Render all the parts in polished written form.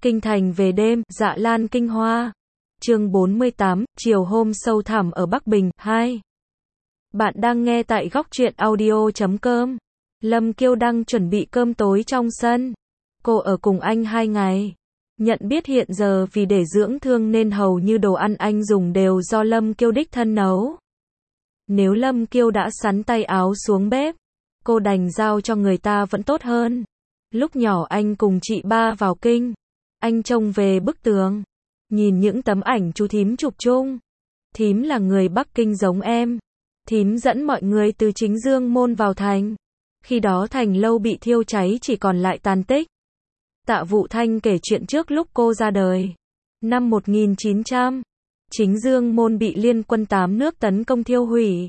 Kinh thành về đêm, Dạ Lan kinh hoa. Chương 48, chiều hôm sâu thẳm ở Bắc Bình, 2. Bạn đang nghe tại góc truyện audio.com. Lâm Kiêu đang chuẩn bị cơm tối trong sân. Cô ở cùng anh 2 ngày. Nhận biết hiện giờ vì để dưỡng thương nên hầu như đồ ăn anh dùng đều do Lâm Kiêu đích thân nấu. Nếu Lâm Kiêu đã sắn tay áo xuống bếp, cô đành giao cho người ta vẫn tốt hơn. Lúc nhỏ anh cùng chị ba vào kinh. Anh trông về bức tường, nhìn những tấm ảnh chú thím chụp chung. Thím là người Bắc Kinh giống em. Thím dẫn mọi người từ chính Dương Môn vào thành. Khi đó thành lâu bị thiêu cháy chỉ còn lại tàn tích. Tạ Vụ Thanh kể chuyện trước lúc cô ra đời. Năm 1900, chính Dương Môn bị liên quân 8 nước tấn công thiêu hủy.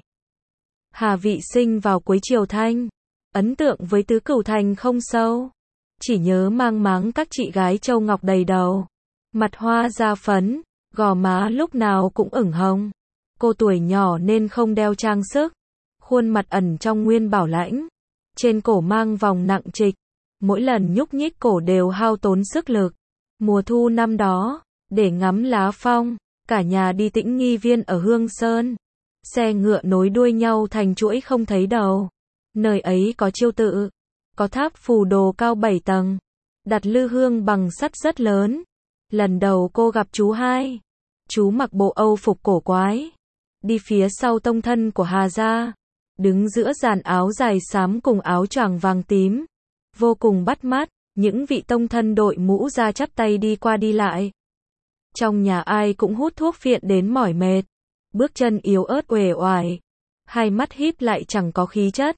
Hà Vị sinh vào cuối triều Thanh. Ấn tượng với Tứ Cửu Thành không sâu. Chỉ nhớ mang máng các chị gái châu ngọc đầy đầu. Mặt hoa da phấn, gò má lúc nào cũng ửng hồng. Cô tuổi nhỏ nên không đeo trang sức. Khuôn mặt ẩn trong nguyên bảo lãnh. Trên cổ mang vòng nặng trịch. Mỗi lần nhúc nhích cổ đều hao tốn sức lực. Mùa thu năm đó, để ngắm lá phong, cả nhà đi Tĩnh Nghi Viên ở Hương Sơn. Xe ngựa nối đuôi nhau thành chuỗi không thấy đầu. Nơi ấy có chiêu tự, có tháp phù đồ cao 7 tầng, đặt lư hương bằng sắt rất lớn. Lần đầu cô gặp chú hai. Chú mặc bộ Âu phục cổ quái, đi phía sau tông thân của Hà gia, đứng giữa dàn áo dài xám cùng áo choàng vàng tím, vô cùng bắt mắt. Những vị tông thân đội mũ ra chắp tay đi qua đi lại. Trong nhà ai cũng hút thuốc phiện đến mỏi mệt, bước chân yếu ớt uể oải, hai mắt híp lại chẳng có khí chất,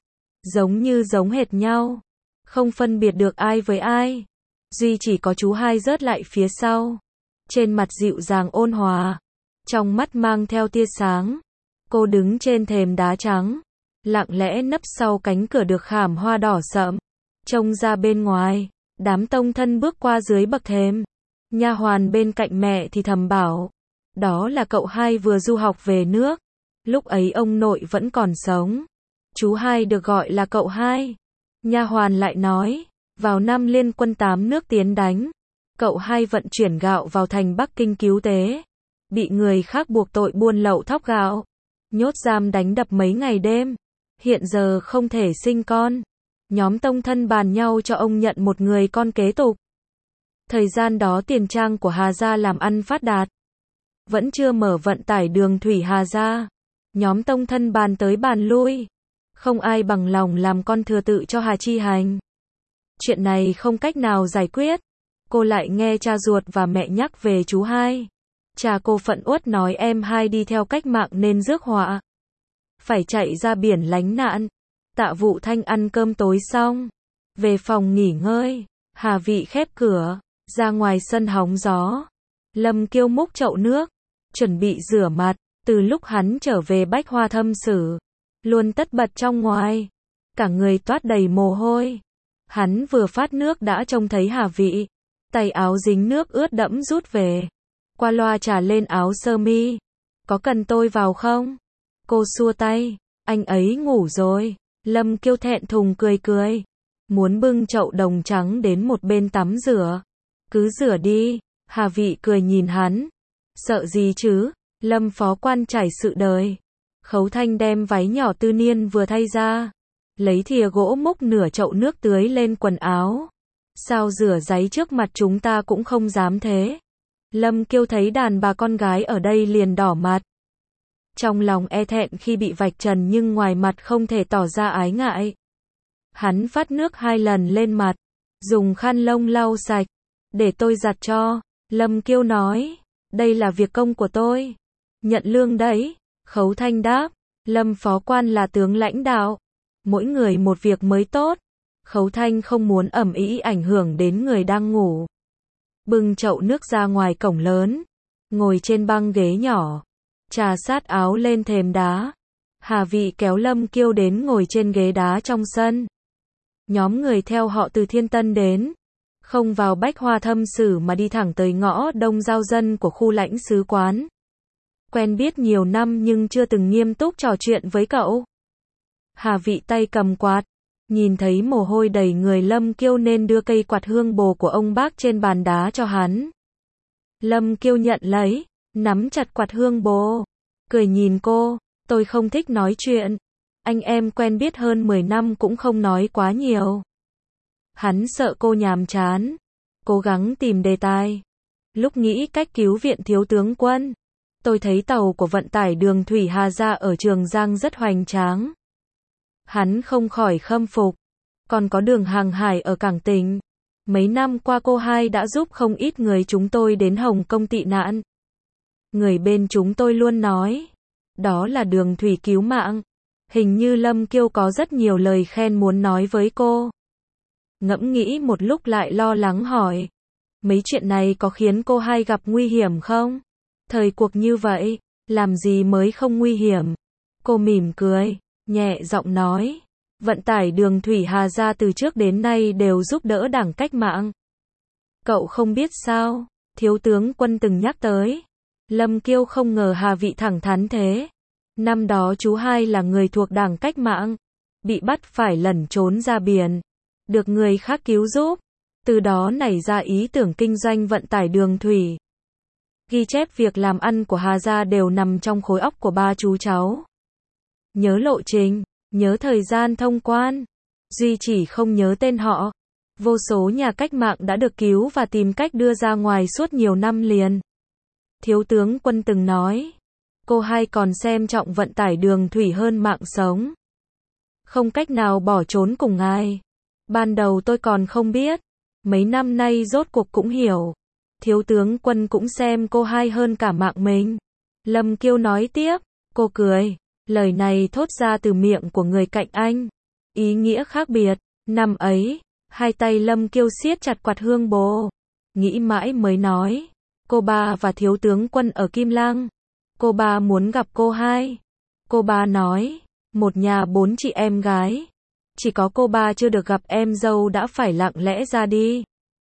giống hệt nhau, không phân biệt được ai với ai. Duy chỉ có chú hai rớt lại phía sau, trên mặt dịu dàng ôn hòa, trong mắt mang theo tia sáng. Cô đứng trên thềm đá trắng, lặng lẽ nấp sau cánh cửa được khảm hoa đỏ sậm, trông ra bên ngoài. Đám tông thân bước qua dưới bậc thềm. Nha hoàn bên cạnh mẹ thì thầm bảo, đó là cậu hai vừa du học về nước. Lúc ấy ông nội vẫn còn sống. Chú hai được gọi là cậu hai. Nha hoàn lại nói, vào năm liên quân 8 nước tiến đánh, cậu hai vận chuyển gạo vào thành Bắc Kinh cứu tế, bị người khác buộc tội buôn lậu thóc gạo, nhốt giam đánh đập mấy ngày đêm. Hiện giờ không thể sinh con. Nhóm tông thân bàn nhau cho ông nhận một người con kế tục. Thời gian đó tiền trang của Hà gia làm ăn phát đạt. Vẫn chưa mở vận tải đường thủy Hà gia. Nhóm tông thân bàn tới bàn lui. Không ai bằng lòng làm con thừa tự cho Hà Chi Hành. Chuyện này không cách nào giải quyết. Cô lại nghe cha ruột và mẹ nhắc về chú hai. Cha cô phẫn uất nói em hai đi theo cách mạng nên rước họa. Phải chạy ra biển lánh nạn. Tạ Vụ Thanh ăn cơm tối xong, về phòng nghỉ ngơi. Hà Vị khép cửa, ra ngoài sân hóng gió. Lâm Kiêu múc chậu nước, chuẩn bị rửa mặt. Từ lúc hắn trở về Bách Hoa Thâm Sử, luôn tất bật trong ngoài, cả người toát đầy mồ hôi. Hắn vừa phát nước đã trông thấy Hà Vị, tay áo dính nước ướt đẫm rút về, qua loa trả lên áo sơ mi. Có cần tôi vào không? Cô xua tay, anh ấy ngủ rồi. Lâm Kiêu thẹn thùng cười, muốn bưng chậu đồng trắng đến một bên tắm rửa. Cứ rửa đi. Hà Vị cười nhìn hắn. Sợ gì chứ? Lâm phó quan trải sự đời. Khấu Thanh đem váy nhỏ Tư Niên vừa thay ra, lấy thìa gỗ múc nửa chậu nước tưới lên quần áo. Sao rửa giấy trước mặt chúng ta cũng không dám thế. Lâm Kiêu thấy đàn bà con gái ở đây liền đỏ mặt. Trong lòng e thẹn khi bị vạch trần nhưng ngoài mặt không thể tỏ ra ái ngại. Hắn phát nước 2 lần lên mặt, dùng khăn lông lau sạch. Để tôi giặt cho. Lâm Kiêu nói, đây là việc công của tôi. Nhận lương đấy. Khấu Thanh đáp, Lâm phó quan là tướng lãnh đạo, mỗi người một việc mới tốt. Khấu Thanh không muốn ầm ĩ ảnh hưởng đến người đang ngủ. Bưng chậu nước ra ngoài cổng lớn, ngồi trên băng ghế nhỏ, trà sát áo lên thềm đá. Hà Vị kéo Lâm Kiêu đến ngồi trên ghế đá trong sân. Nhóm người theo họ từ Thiên Tân đến, không vào Bách Hoa Thâm Sử mà đi thẳng tới ngõ đông giao dân của khu lãnh sứ quán. Quen biết nhiều năm nhưng chưa từng nghiêm túc trò chuyện với cậu. Hà Vị tay cầm quạt, Nhìn thấy mồ hôi đầy người Lâm Kiêu nên đưa cây quạt hương bồ của ông bác trên bàn đá cho hắn. Lâm Kiêu nhận lấy, nắm chặt quạt hương bồ, cười nhìn cô, tôi không thích nói chuyện. Anh em quen biết hơn 10 năm cũng không nói quá nhiều. Hắn sợ cô nhàm chán, cố gắng tìm đề tài. Lúc nghĩ cách cứu viện thiếu tướng Quân, tôi thấy tàu của vận tải đường thủy Hà Gia ở Trường Giang rất hoành tráng. Hắn không khỏi khâm phục. Còn có đường hàng hải ở cảng tỉnh. Mấy năm qua cô hai đã giúp không ít người chúng tôi đến Hồng Kông tị nạn. Người bên chúng tôi luôn nói, đó là đường thủy cứu mạng. Hình như Lâm Kiêu có rất nhiều lời khen muốn nói với cô. Ngẫm nghĩ một lúc lại lo lắng hỏi, mấy chuyện này có khiến cô hai gặp nguy hiểm không? Thời cuộc như vậy, làm gì mới không nguy hiểm? Cô mỉm cười, nhẹ giọng nói, vận tải đường thủy Hà Gia từ trước đến nay đều giúp đỡ Đảng Cách mạng. Cậu không biết sao, thiếu tướng Quân từng nhắc tới. Lâm Kiêu không ngờ Hà Vị thẳng thắn thế. Năm đó chú hai là người thuộc Đảng Cách mạng, bị bắt phải lẩn trốn ra biển, được người khác cứu giúp, từ đó nảy ra ý tưởng kinh doanh vận tải đường thủy. Ghi chép việc làm ăn của Hà Gia đều nằm trong khối óc của ba chú cháu. Nhớ lộ trình, nhớ thời gian thông quan, duy chỉ không nhớ tên họ. Vô số nhà cách mạng đã được cứu và tìm cách đưa ra ngoài suốt nhiều năm liền. Thiếu tướng Quân từng nói, cô hai còn xem trọng vận tải đường thủy hơn mạng sống. Không cách nào bỏ trốn cùng ngài. Ban đầu tôi còn không biết, mấy năm nay rốt cuộc cũng hiểu. Thiếu tướng Quân cũng xem cô hai hơn cả mạng mình. Lâm Kiêu nói tiếp, cô cười, lời này thốt ra từ miệng của người cạnh anh. Ý nghĩa khác biệt, năm ấy, hai tay Lâm Kiêu siết chặt quạt hương bồ. Nghĩ mãi mới nói, cô ba và thiếu tướng Quân ở Kim Lăng. Cô ba muốn gặp cô hai. Cô ba nói, một nhà 4 chị em gái. Chỉ có cô ba chưa được gặp em dâu đã phải lặng lẽ ra đi.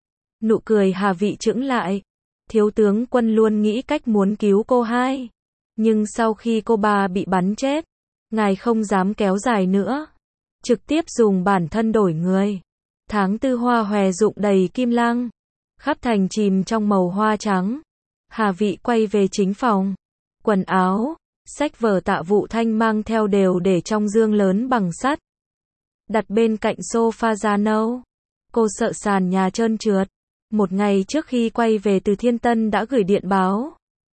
Nụ cười Hà Vị chững lại. Thiếu tướng Quân luôn nghĩ cách muốn cứu cô hai. Nhưng sau khi cô ba bị bắn chết, ngài không dám kéo dài nữa. Trực tiếp dùng bản thân đổi người. Tháng 4 hoa hòe rụng đầy Kim Lăng. Khắp thành chìm trong màu hoa trắng. Hà Vị quay về chính phòng. Quần áo, sách vở Tạ Vụ Thanh mang theo đều để trong dương lớn bằng sắt. Đặt bên cạnh sofa da nâu. Cô sợ sàn nhà trơn trượt. Một ngày trước khi quay về từ Thiên Tân đã gửi điện báo.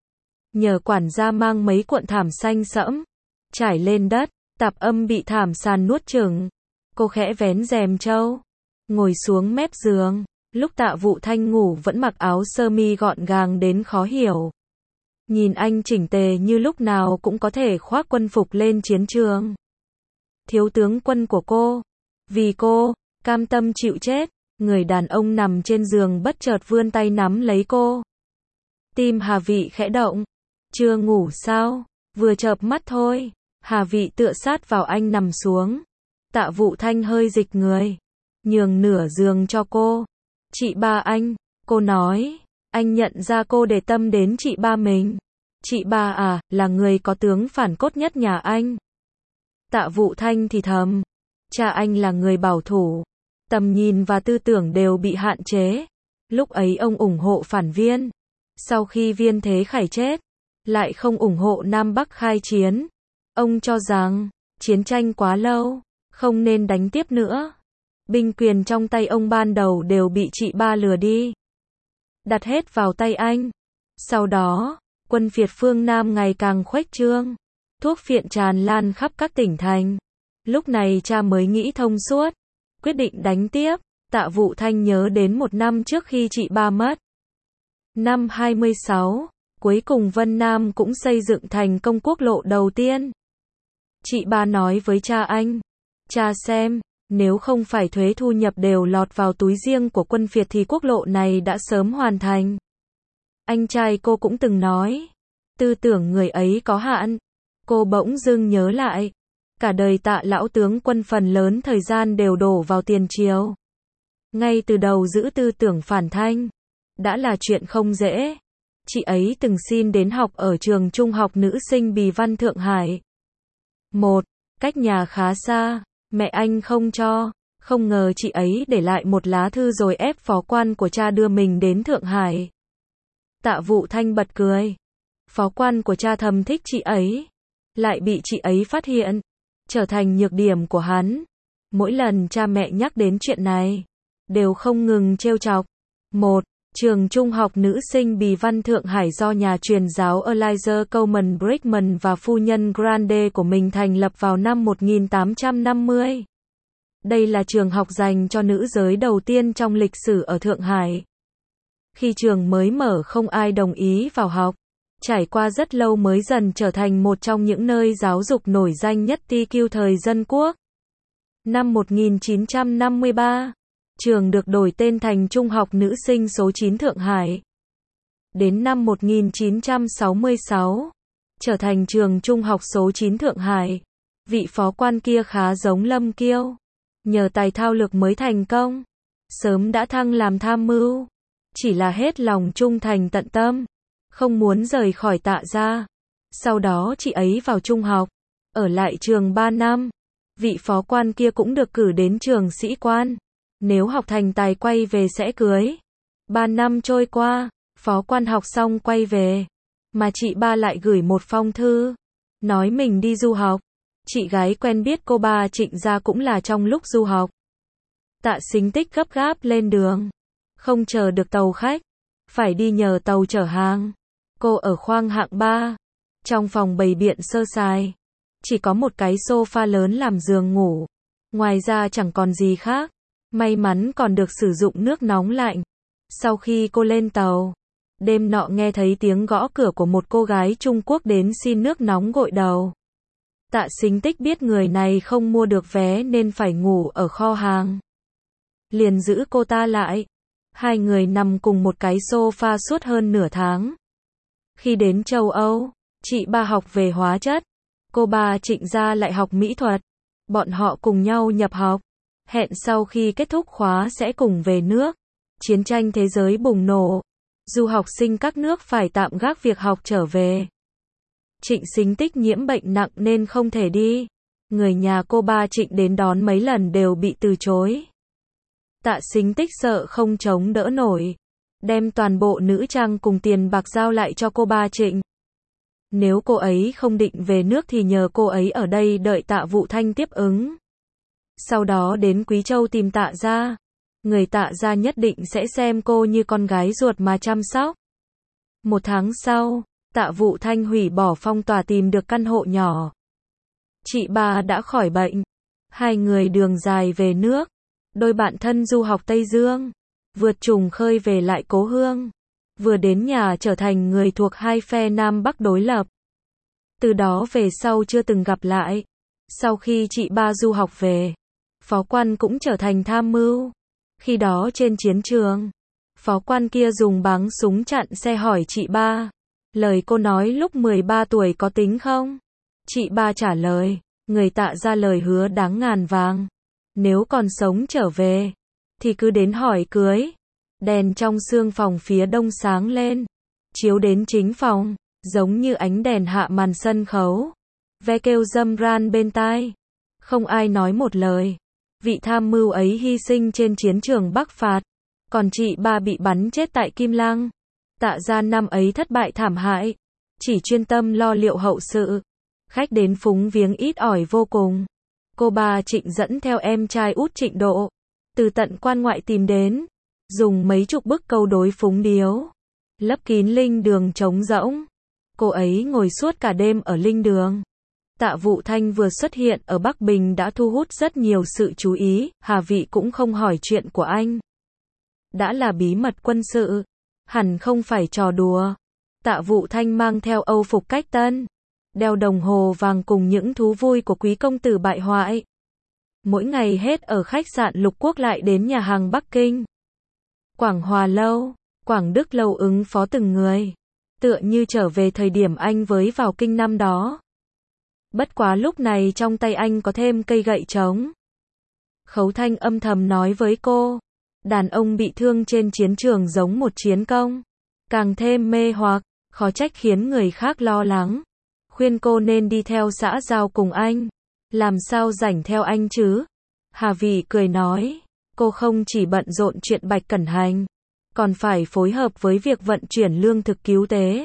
Nhờ quản gia mang mấy cuộn thảm xanh sẫm. Trải lên đất, tạp âm bị thảm sàn nuốt chửng. Cô khẽ vén rèm trâu. Ngồi xuống mép giường. Lúc Tạ Vụ Thanh ngủ vẫn mặc áo sơ mi gọn gàng đến khó hiểu. Nhìn anh chỉnh tề như lúc nào cũng có thể khoác quân phục lên chiến trường. Thiếu tướng Quân của cô. Vì cô, cam tâm chịu chết. Người đàn ông nằm trên giường bất chợt vươn tay nắm lấy cô. Tim Hà Vị khẽ động. Chưa ngủ sao? Vừa chợp mắt thôi. Hà Vị tựa sát vào anh nằm xuống. Tạ Vụ Thanh hơi dịch người. Nhường nửa giường cho cô. Chị ba anh. Cô nói. Anh nhận ra cô để tâm đến chị ba mình. Chị ba à, là người có tướng phản cốt nhất nhà anh. Tạ Vụ Thanh thì thầm. Cha anh là người bảo thủ. Tầm nhìn và tư tưởng đều bị hạn chế. Lúc ấy ông ủng hộ phản Viên. Sau khi Viên Thế Khải chết, lại không ủng hộ Nam Bắc khai chiến. Ông cho rằng, chiến tranh quá lâu, không nên đánh tiếp nữa. Binh quyền trong tay ông ban đầu đều bị chị ba lừa đi. Đặt hết vào tay anh. Sau đó, quân phiệt phương Nam ngày càng khuếch trương. Thuốc phiện tràn lan khắp các tỉnh thành. Lúc này cha mới nghĩ thông suốt. Quyết định đánh tiếp. Tạ Vụ Thanh nhớ đến một năm trước khi chị ba mất. Năm 26, cuối cùng Vân Nam cũng xây dựng thành công quốc lộ đầu tiên. Chị ba nói với cha anh. Cha xem, nếu không phải thuế thu nhập đều lọt vào túi riêng của quân phiệt thì quốc lộ này đã sớm hoàn thành. Anh trai cô cũng từng nói. Tư tưởng người ấy có hạn. Cô bỗng dưng nhớ lại. Cả đời Tạ lão tướng Quân phần lớn thời gian đều đổ vào tiền triều. Ngay từ đầu giữ tư tưởng phản thanh. Đã là chuyện không dễ. Chị ấy từng xin đến học ở trường trung học nữ sinh Bì Văn Thượng Hải. Cách nhà khá xa. Mẹ anh không cho. Không ngờ chị ấy để lại một lá thư rồi ép phó quan của cha đưa mình đến Thượng Hải. Tạ Vụ Thanh bật cười. Phó quan của cha thầm thích chị ấy, lại bị chị ấy phát hiện, trở thành nhược điểm của hắn. Mỗi lần cha mẹ nhắc đến chuyện này, đều không ngừng trêu chọc. 1. Trường trung học nữ sinh Bì Văn Thượng Hải do nhà truyền giáo Elijah Coleman Brickman và phu nhân Grande của mình thành lập vào năm 1850. Đây là trường học dành cho nữ giới đầu tiên trong lịch sử ở Thượng Hải. Khi trường mới mở không ai đồng ý vào học. Trải qua rất lâu mới dần trở thành một trong những nơi giáo dục nổi danh nhất TQ thời dân quốc. Năm 1953, trường được đổi tên thành Trung học Nữ sinh số 9 Thượng Hải. Đến năm 1966, trở thành trường Trung học số 9 Thượng Hải. Vị phó quan kia khá giống Lâm Kiêu. Nhờ tài thao lược mới thành công. Sớm đã thăng làm tham mưu. Chỉ là hết lòng trung thành tận tâm. Không muốn rời khỏi Tạ gia. Sau đó chị ấy vào trung học. Ở lại trường 3 năm. Vị phó quan kia cũng được cử đến trường sĩ quan. Nếu học thành tài quay về sẽ cưới. 3 năm trôi qua, phó quan học xong quay về. Mà chị ba lại gửi một phong thư. Nói mình đi du học. Chị gái quen biết cô ba Trịnh gia cũng là trong lúc du học. Tạ Sính Tích gấp gáp lên đường. Không chờ được tàu khách. Phải đi nhờ tàu chở hàng. Cô ở khoang hạng 3. Trong phòng bày biện sơ sài. Chỉ có một cái sofa lớn làm giường ngủ. Ngoài ra chẳng còn gì khác. May mắn còn được sử dụng nước nóng lạnh. Sau khi cô lên tàu, đêm nọ nghe thấy tiếng gõ cửa của một cô gái Trung Quốc đến xin nước nóng gội đầu. Tạ Sính Tích biết người này không mua được vé nên phải ngủ ở kho hàng. Liền giữ cô ta lại. Hai người nằm cùng một cái sofa suốt hơn nửa tháng. Khi đến châu Âu, chị ba học về hóa chất. Cô ba Trịnh gia lại học mỹ thuật. Bọn họ cùng nhau nhập học. Hẹn sau khi kết thúc khóa sẽ cùng về nước. Chiến tranh thế giới bùng nổ. Du học sinh các nước phải tạm gác việc học trở về. Trịnh Sính Tích nhiễm bệnh nặng nên không thể đi. Người nhà cô ba Trịnh đến đón mấy lần đều bị từ chối. Tạ Sính Tích sợ không chống đỡ nổi. Đem toàn bộ nữ trang cùng tiền bạc giao lại cho cô ba Trịnh. Nếu cô ấy không định về nước thì nhờ cô ấy ở đây đợi Tạ Vụ Thanh tiếp ứng. Sau đó đến Quý Châu tìm Tạ gia. Người Tạ gia nhất định sẽ xem cô như con gái ruột mà chăm sóc. 1 tháng sau, Tạ Vụ Thanh hủy bỏ phong tỏa tìm được căn hộ nhỏ. Chị ba đã khỏi bệnh. Hai người đường dài về nước. Đôi bạn thân du học Tây Dương. Vượt trùng khơi về lại cố hương. Vừa đến nhà trở thành người thuộc hai phe Nam Bắc đối lập. Từ đó về sau chưa từng gặp lại. Sau khi chị ba du học về, phó quan cũng trở thành tham mưu. Khi đó trên chiến trường, phó quan kia dùng báng súng chặn xe hỏi chị ba. Lời cô nói lúc 13 tuổi có tính không? Chị ba trả lời, người Tạ ra lời hứa đáng ngàn vàng. Nếu còn sống trở về, thì cứ đến hỏi cưới. Đèn trong sương phòng phía đông sáng lên, chiếu đến chính phòng, giống như ánh đèn hạ màn sân khấu. Ve kêu râm ran bên tai. Không ai nói một lời. Vị tham mưu ấy hy sinh trên chiến trường Bắc phạt. Còn chị ba bị bắn chết tại Kim Lăng. Tạ gia năm ấy thất bại thảm hại. Chỉ chuyên tâm lo liệu hậu sự. Khách đến phúng viếng ít ỏi vô cùng. Cô ba Trịnh dẫn theo em trai út Trịnh Độ. Từ tận quan ngoại tìm đến. Dùng mấy chục bức câu đối phúng điếu. Lấp kín linh đường trống rỗng. Cô ấy ngồi suốt cả đêm ở linh đường. Tạ Vụ Thanh vừa xuất hiện ở Bắc Bình đã thu hút rất nhiều sự chú ý. Hà Vị cũng không hỏi chuyện của anh. Đã là bí mật quân sự. Hẳn không phải trò đùa. Tạ Vụ Thanh mang theo âu phục cách tân. Đeo đồng hồ vàng cùng những thú vui của quý công tử bại hoại. Mỗi ngày hết ở khách sạn Lục Quốc lại đến nhà hàng Bắc Kinh. Quảng Hòa Lâu, Quảng Đức Lâu ứng phó từng người. Tựa như trở về thời điểm anh với vào kinh năm đó. Bất quá lúc này trong tay anh có thêm cây gậy trống. Khấu Thanh âm thầm nói với cô. Đàn ông bị thương trên chiến trường giống một chiến công. Càng thêm mê hoặc, khó trách khiến người khác lo lắng. Khuyên cô nên đi theo xã giao cùng anh. Làm sao rảnh theo anh chứ? Hà Vị cười nói, cô không chỉ bận rộn chuyện Bạch Cẩn Hành, còn phải phối hợp với việc vận chuyển lương thực cứu tế.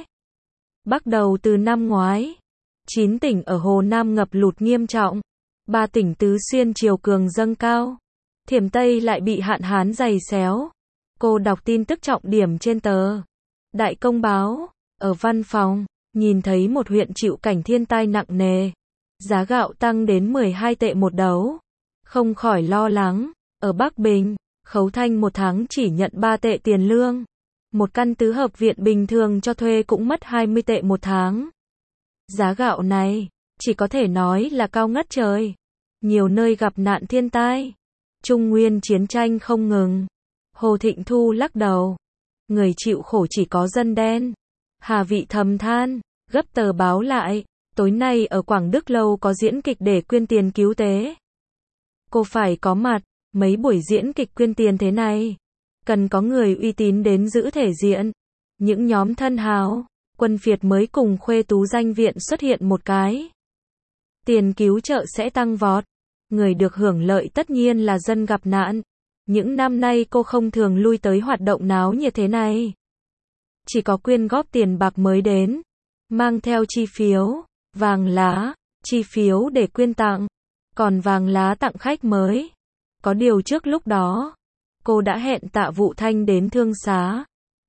Bắt đầu từ năm ngoái, 9 tỉnh ở Hồ Nam ngập lụt nghiêm trọng, 3 tỉnh Tứ Xuyên triều cường dâng cao, Thiểm Tây lại bị hạn hán giày xéo. Cô đọc tin tức trọng điểm trên tờ Đại Công báo, ở văn phòng, nhìn thấy một huyện chịu cảnh thiên tai nặng nề. Giá gạo tăng đến 12 tệ một đấu. Không khỏi lo lắng, ở Bắc Bình, Khấu Thanh một tháng chỉ nhận 3 tệ tiền lương. Một căn tứ hợp viện bình thường cho thuê cũng mất 20 tệ một tháng. Giá gạo này, chỉ có thể nói là cao ngất trời. Nhiều nơi gặp nạn thiên tai. Trung Nguyên chiến tranh không ngừng. Hồ Thịnh Thu lắc đầu. Người chịu khổ chỉ có dân đen. Hà Vị thầm than, gấp tờ báo lại. Tối nay ở Quảng Đức Lâu có diễn kịch để quyên tiền cứu tế. Cô phải có mặt, mấy buổi diễn kịch quyên tiền thế này. Cần có người uy tín đến giữ thể diện. Những nhóm thân hào, quân phiệt mới cùng Khuê Tú danh viện xuất hiện một cái. Tiền cứu trợ sẽ tăng vọt. Người được hưởng lợi tất nhiên là dân gặp nạn. Những năm nay cô không thường lui tới hoạt động náo nhiệt thế này. Chỉ có quyên góp tiền bạc mới đến. Mang theo chi phiếu, vàng lá, chi phiếu để quyên tặng. Còn vàng lá tặng khách mới. Có điều trước lúc đó, cô đã hẹn Tạ Vụ Thanh đến thương xá.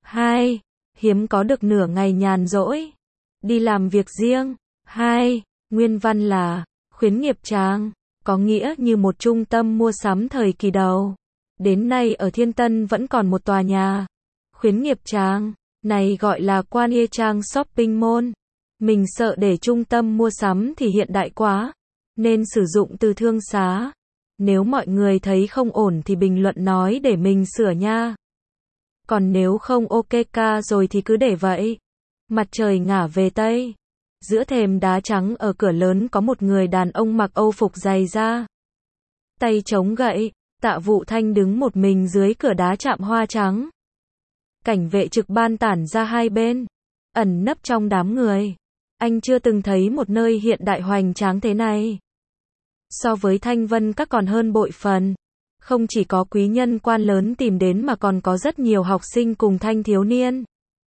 2. Hiếm có được nửa ngày nhàn rỗi. Đi làm việc riêng. 2. Nguyên văn là khuyến nghiệp trang, có nghĩa như một trung tâm mua sắm thời kỳ đầu. Đến nay ở Thiên Tân vẫn còn một tòa nhà. Khuyến nghiệp trang, này gọi là Quan Ye Trang Shopping Mall. Mình sợ để trung tâm mua sắm thì hiện đại quá, nên sử dụng từ thương xá. Nếu mọi người thấy không ổn thì bình luận nói để mình sửa nha. Còn nếu không ok ca rồi thì cứ để vậy. Mặt trời ngả về Tây. Giữa thềm đá trắng ở cửa lớn có một người đàn ông mặc âu phục dày da. Tay chống gậy, Tạ Vụ Thanh đứng một mình dưới cửa đá chạm hoa trắng. Cảnh vệ trực ban tản ra hai bên, ẩn nấp trong đám người. Anh chưa từng thấy một nơi hiện đại hoành tráng thế này. So với Thanh Vân Các còn hơn bội phần. Không chỉ có quý nhân quan lớn tìm đến mà còn có rất nhiều học sinh cùng thanh thiếu niên.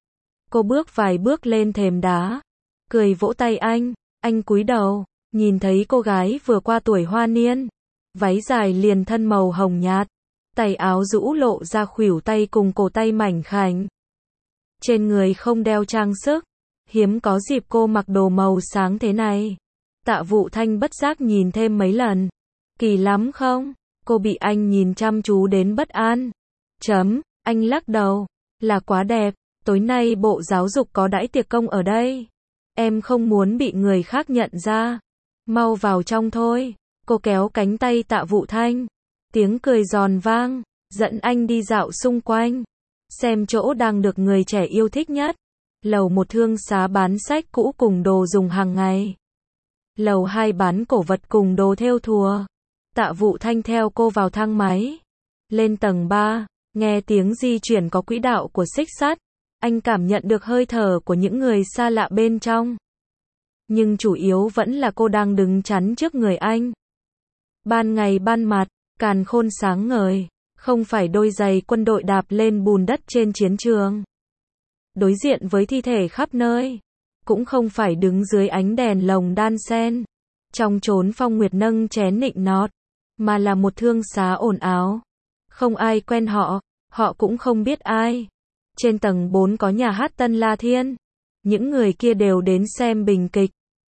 Cô bước vài bước lên thềm đá, cười vỗ tay anh cúi đầu, nhìn thấy cô gái vừa qua tuổi hoa niên, váy dài liền thân màu hồng nhạt, tay áo rũ lộ ra khuỷu tay cùng cổ tay mảnh khảnh. Trên người không đeo trang sức, hiếm có dịp cô mặc đồ màu sáng thế này. Tạ Vụ Thanh bất giác nhìn thêm mấy lần. Kỳ lắm không? Cô bị anh nhìn chăm chú đến bất an. Anh lắc đầu. Là quá đẹp, tối nay Bộ Giáo dục có đãi tiệc công ở đây. Em không muốn bị người khác nhận ra. Mau vào trong thôi. Cô kéo cánh tay Tạ Vụ Thanh. Tiếng cười giòn vang, dẫn anh đi dạo xung quanh. Xem chỗ đang được người trẻ yêu thích nhất. Lầu 1 thương xá bán sách cũ cùng đồ dùng hàng ngày. Lầu 2 bán cổ vật cùng đồ thêu thùa. Tạ Vụ Thanh theo cô vào thang máy. Lên tầng 3, nghe tiếng di chuyển có quỹ đạo của xích sắt. Anh cảm nhận được hơi thở của những người xa lạ bên trong. Nhưng chủ yếu vẫn là cô đang đứng chắn trước người anh. Ban ngày ban mặt, càn khôn sáng ngời. Không phải đôi giày quân đội đạp lên bùn đất trên chiến trường. Đối diện với thi thể khắp nơi. Cũng không phải đứng dưới ánh đèn lồng đan sen. Trong chốn phong nguyệt nâng chén nịnh nọt. Mà là một thương xá ồn ào. Không ai quen họ, họ cũng không biết ai. Trên tầng 4 có nhà hát Tân La Thiên. Những người kia đều đến xem bình kịch.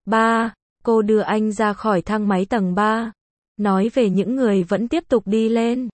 Cô đưa anh ra khỏi thang máy tầng 3. Nói về những người vẫn tiếp tục đi lên.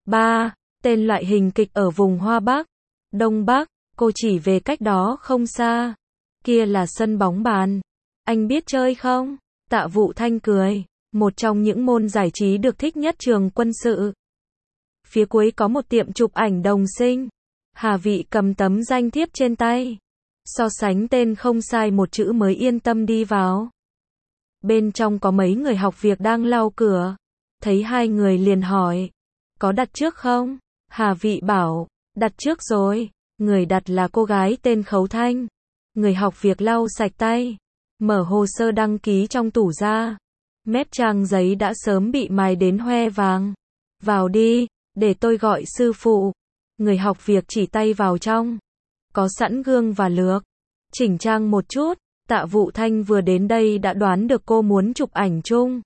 Tên loại hình kịch ở vùng Hoa Bắc, Đông Bắc. Cô chỉ về cách đó không xa. Kia là sân bóng bàn. Anh biết chơi không? Tạ Vụ Thanh cười. Một trong những môn giải trí được thích nhất trường quân sự. Phía cuối có một tiệm chụp ảnh đồng sinh. Hà Vị cầm tấm danh thiếp trên tay. So sánh tên không sai một chữ mới yên tâm đi vào. Bên trong có mấy người học việc đang lau cửa. Thấy hai người liền hỏi. Có đặt trước không? Hà Vị bảo. Đặt trước rồi. Người đặt là cô gái tên Khấu Thanh. Người học việc lau sạch tay. Mở hồ sơ đăng ký trong tủ ra. Mép trang giấy đã sớm bị mài đến hoe vàng. Vào đi, để tôi gọi sư phụ. Người học việc chỉ tay vào trong. Có sẵn gương và lược. Chỉnh trang một chút. Tạ Vũ Thanh vừa đến đây đã đoán được cô muốn chụp ảnh chung.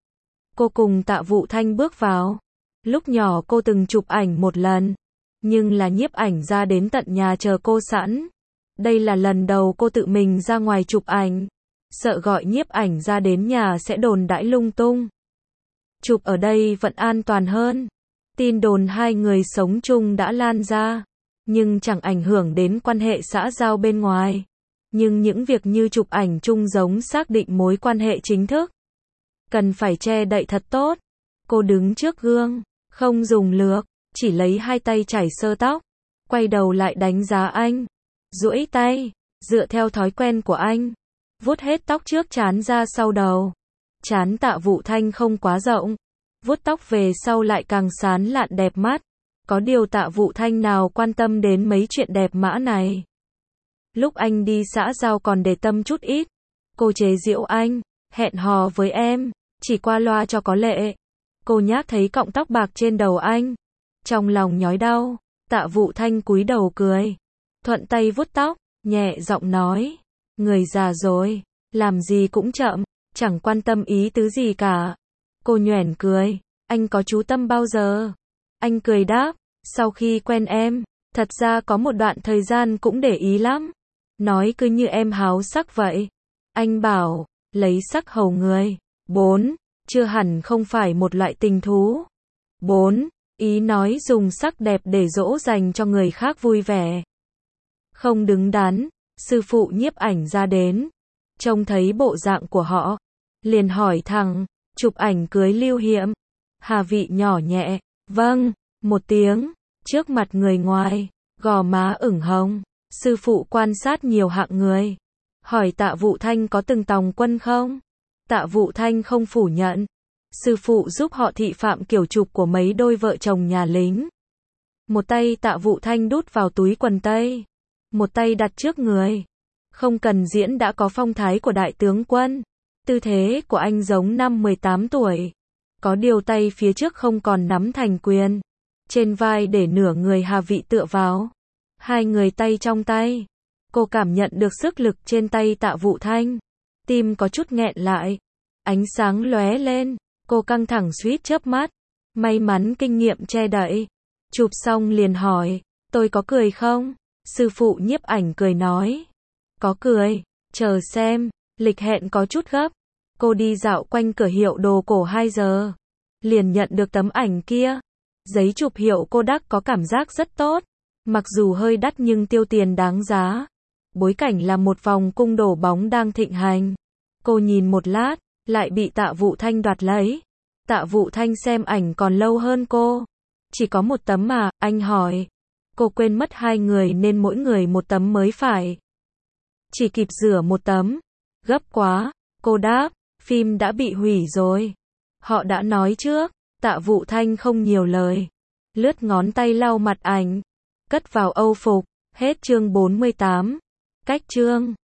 Cô cùng Tạ Vũ Thanh bước vào. Lúc nhỏ cô từng chụp ảnh một lần. Nhưng là nhiếp ảnh ra đến tận nhà chờ cô sẵn. Đây là lần đầu cô tự mình ra ngoài chụp ảnh. Sợ gọi nhiếp ảnh ra đến nhà sẽ đồn đãi lung tung. Chụp ở đây vẫn an toàn hơn. Tin đồn hai người sống chung đã lan ra. Nhưng chẳng ảnh hưởng đến quan hệ xã giao bên ngoài. Nhưng những việc như chụp ảnh chung giống xác định mối quan hệ chính thức. Cần phải che đậy thật tốt. Cô đứng trước gương, không dùng lược, chỉ lấy hai tay chải sơ tóc. Quay đầu lại đánh giá anh. Duỗi tay, dựa theo thói quen của anh. Vuốt hết tóc trước trán ra sau đầu. Trán Tạ Vũ Thanh không quá rộng. Vuốt tóc về sau lại càng sán lạn đẹp mắt. Có điều Tạ Vũ Thanh nào quan tâm đến mấy chuyện đẹp mã này. Lúc anh đi xã giao còn để tâm chút ít. Cô chế giễu anh, hẹn hò với em, chỉ qua loa cho có lệ. Cô nhát thấy cọng tóc bạc trên đầu anh. Trong lòng nhói đau, Tạ Vũ Thanh cúi đầu cười. Thuận tay vuốt tóc, nhẹ giọng nói. Người già rồi, làm gì cũng chậm, chẳng quan tâm ý tứ gì cả. Cô nhoẻn cười, anh có chú tâm bao giờ? Anh cười đáp, sau khi quen em, thật ra có một đoạn thời gian cũng để ý lắm. Nói cứ như em háo sắc vậy. Anh bảo, lấy sắc hầu người. 4. Chưa hẳn không phải một loại tình thú. 4. Ý nói dùng sắc đẹp để dỗ dành cho người khác vui vẻ. Không đứng đắn, sư phụ nhiếp ảnh ra đến. Trông thấy bộ dạng của họ. Liền hỏi thẳng, chụp ảnh cưới lưu hiệm. Hà Vị nhỏ nhẹ, vâng, một tiếng, trước mặt người ngoài, gò má ửng hồng. Sư phụ quan sát nhiều hạng người. Hỏi Tạ Vũ Thanh có từng tòng quân không? Tạ Vũ Thanh không phủ nhận. Sư phụ giúp họ thị phạm kiểu chụp của mấy đôi vợ chồng nhà lính. Một tay Tạ Vũ Thanh đút vào túi quần tây. Một tay đặt trước người. Không cần diễn đã có phong thái của đại tướng quân. Tư thế của anh giống năm 18 tuổi. Có điều tay phía trước không còn nắm thành quyền. Trên vai để nửa người Hà Vị tựa vào. Hai người tay trong tay. Cô cảm nhận được sức lực trên tay Tạ Vũ Thanh. Tim có chút nghẹn lại. Ánh sáng lóe lên. Cô căng thẳng suýt chớp mắt. May mắn kinh nghiệm che đậy. Chụp xong liền hỏi. Tôi có cười không? Sư phụ nhiếp ảnh cười nói. Có cười. Chờ xem. Lịch hẹn có chút gấp. Cô đi dạo quanh cửa hiệu đồ cổ 2 giờ. Liền nhận được tấm ảnh kia. Giấy chụp hiệu Kodak có cảm giác rất tốt. Mặc dù hơi đắt nhưng tiêu tiền đáng giá. Bối cảnh là một vòng cung đổ bóng đang thịnh hành. Cô nhìn một lát, lại bị Tạ Vũ Thanh đoạt lấy. Tạ Vũ Thanh xem ảnh còn lâu hơn cô. Chỉ có một tấm mà, anh hỏi. Cô quên mất hai người nên mỗi người một tấm mới phải. Chỉ kịp rửa một tấm. Gấp quá, cô đáp, phim đã bị hủy rồi. Họ đã nói trước. Tạ Vũ Thanh không nhiều lời. Lướt ngón tay lau mặt ảnh. Cất vào âu phục. Hết chương 48. Cách chương